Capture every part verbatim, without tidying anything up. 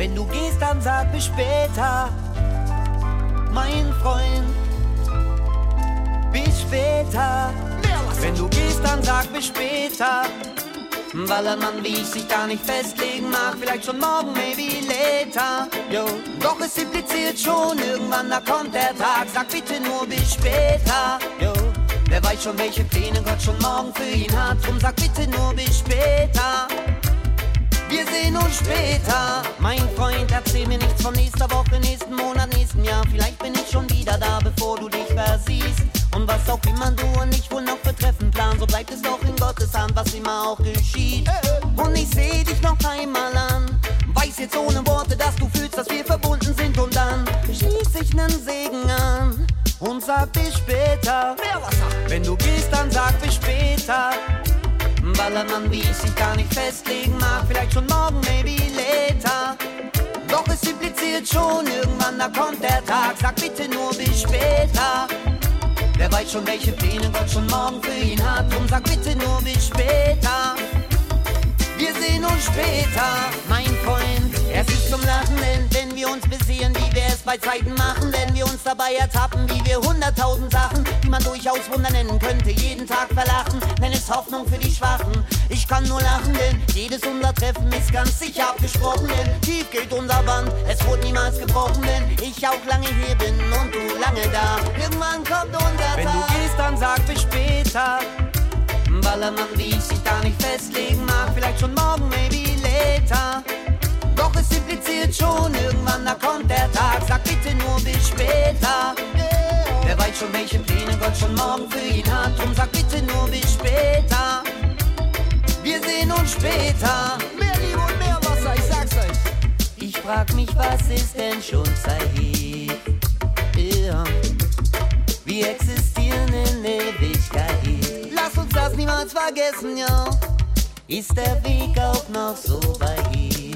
Wenn du gehst, dann sag bis später, mein Freund. Bis später. Wenn du gehst, dann sag bis später. Weil ein Mann wie ich sich gar nicht festlegen mag. Vielleicht schon morgen, maybe later. Yo. Doch es impliziert schon irgendwann, da kommt der Tag. Sag bitte nur bis später. Yo. Wer weiß schon, welche Pläne Gott schon morgen für ihn hat. Drum sag bitte nur bis später. Wir sehen uns später. Mein Freund, erzähl mir nichts von nächster Woche, nächsten Monat, nächsten Jahr. Vielleicht bin ich schon wieder da, bevor du dich versiehst. Und was auch immer du und ich wohl noch betreffen plan, so bleibt es doch in Gottes Hand, was immer auch geschieht. Und ich seh dich noch einmal an, weiß jetzt ohne Worte, dass du fühlst, dass wir verbunden sind. Und dann schließ ich nen Segen an und sag bis später. Wenn du gehst, dann sag bis später. Weil ein Mann wie ich sich gar nicht festlegen mag. Vielleicht schon morgen, maybe later. Doch es impliziert schon irgendwann, da kommt der Tag. Sag bitte nur bis später. Wer weiß schon, welche Pläne Gott schon morgen für ihn hat. Drum sag bitte nur bis später. Wir sehen uns später, mein Freund. Es ist zum Lachen, denn wenn wir uns besehen, wie wir es bei Zeiten machen, wenn wir uns dabei ertappen, wie wir hunderttausend Sachen, die man durchaus Wunder nennen könnte, jeden Tag verlachen, nenn es Hoffnung für die Schwachen. Ich kann nur lachen, denn jedes unser Treffen ist ganz sicher abgesprochen, denn tief geht unser Band, es wurde niemals gebrochen, denn ich auch lange hier bin und du lange da. Irgendwann kommt unser Tag. Wenn du gehst, dann sag bis später. Weil ein Mann wie ich sich gar nicht festlegen mag. Vielleicht schon morgen, maybe later. Doch es impliziert schon irgendwann, da kommt der Tag. Sag bitte nur bis später. Wer weiß schon, welche Pläne Gott schon morgen für ihn hat. Drum sag bitte nur bis später. Wir sehen uns später. Mehr Liebe und mehr Wasser, ich sag's euch. Ich frag mich, was ist denn schon Zeit? Ja. Wir existieren in Ewigkeit. Lass uns das niemals vergessen, ja. Ist der Weg auch noch so weit?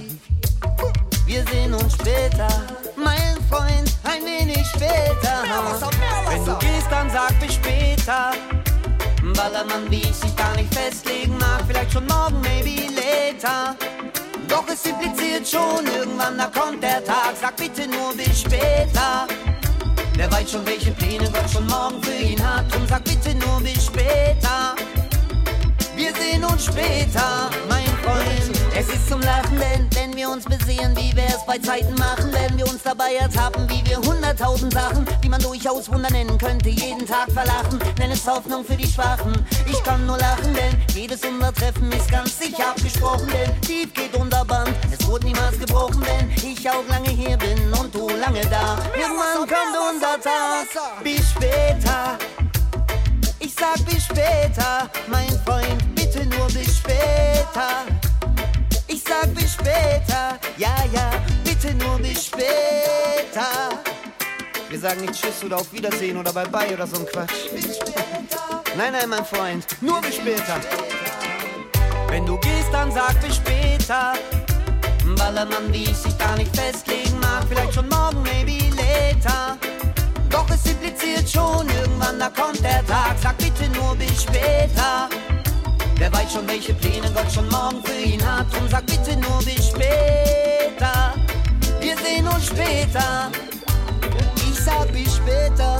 Wir sehen uns später, mein Freund, ein wenig später. Mehr Wasser, mehr Wasser. Wenn du gehst, dann sag bis später. Weil ein Mann wie ich sich gar nicht festlegen mag. Vielleicht schon morgen, maybe later. Doch es impliziert schon irgendwann, da kommt der Tag. Sag bitte nur bis später. Wer weiß schon, welche Pläne Gott schon morgen für ihn hat. Drum sag bitte nur bis später. Wir sehen uns später, mein Freund. Es ist zum Lachen, denn wenn wir uns besehen, wie wir es bei Zeiten machen, wenn wir uns dabei ertappen, wie wir hunderttausend Sachen, die man durchaus Wunder nennen könnte, jeden Tag verlachen, nenn es Hoffnung für die Schwachen. Ich kann nur lachen, denn jedes unser Treffen ist ganz sicher abgesprochen, denn tief geht unser Band, es wurde niemals gebrochen, denn ich auch lange hier bin und du lange da. Irgendwann kommt unser Tag, bis später. Ich sag bis später, mein Freund, bitte nur bis später. Ich sag bis später, ja, ja, bitte nur bis später. Wir sagen nicht Tschüss oder auf Wiedersehen oder Bye-Bye oder so ein Quatsch. Nein, nein, mein Freund, nur bis später. Wenn du gehst, dann sag bis später. Weil ein Mann wie ich sich gar nicht festlegen mag. Vielleicht schon morgen, maybe later. Doch es impliziert schon irgendwann, da kommt der Tag. Sag bitte nur bis später. Wer weiß schon, welche Pläne Gott schon morgen für ihn hat. Drum sag bitte nur bis später. Wir sehen uns später. Ich sag bis später.